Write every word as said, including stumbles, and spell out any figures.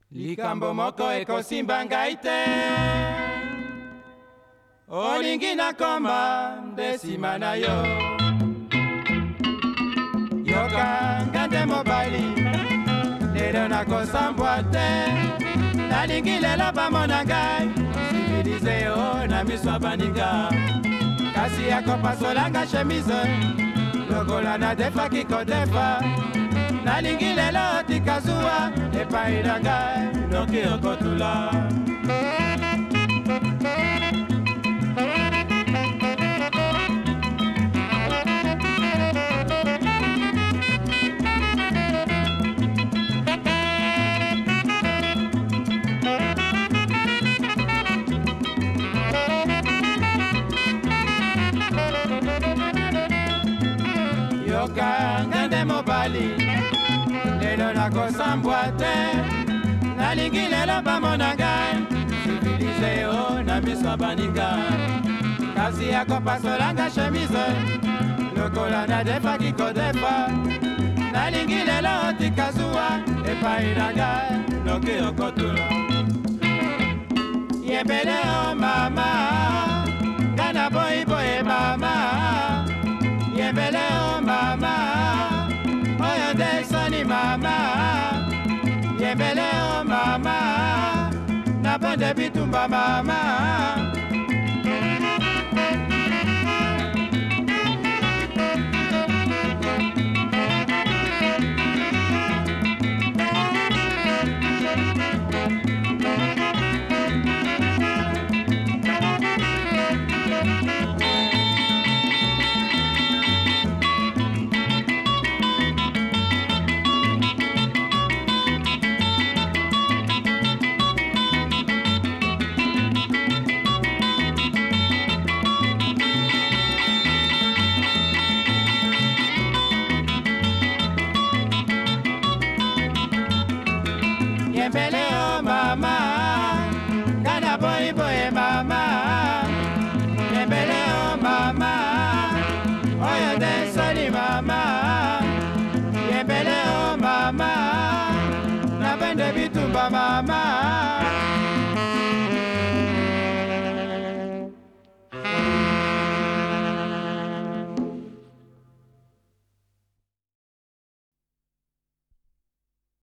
likambo moko ekosimba ngai te, olingi nakoma nde nsima na yo. Yoka nga nde mobali, lelo nakosambwa te, nalingi lelo bamona ngai sivilize yo na miso ya baninga. Kasi akopasolanga chemise lokola nadefaki kodefa, nalingi lelo tika zuwa epai na ngai noki okotula. Yoka nga nde mobali, lelo nakosambwa te, nalingi lelo bamona ngai sivilize yo na miso ya baninga. Kasi akopasolanga chemise lokola nadefaki kodefa, nalingi lelo tika zuwa epai na ngai noki okotula. Yembele o mama, nga na boyi boye mama, yembele o mama, oyo nde soni mama. Yembele o mama, nabonde bitumba mama. Yembele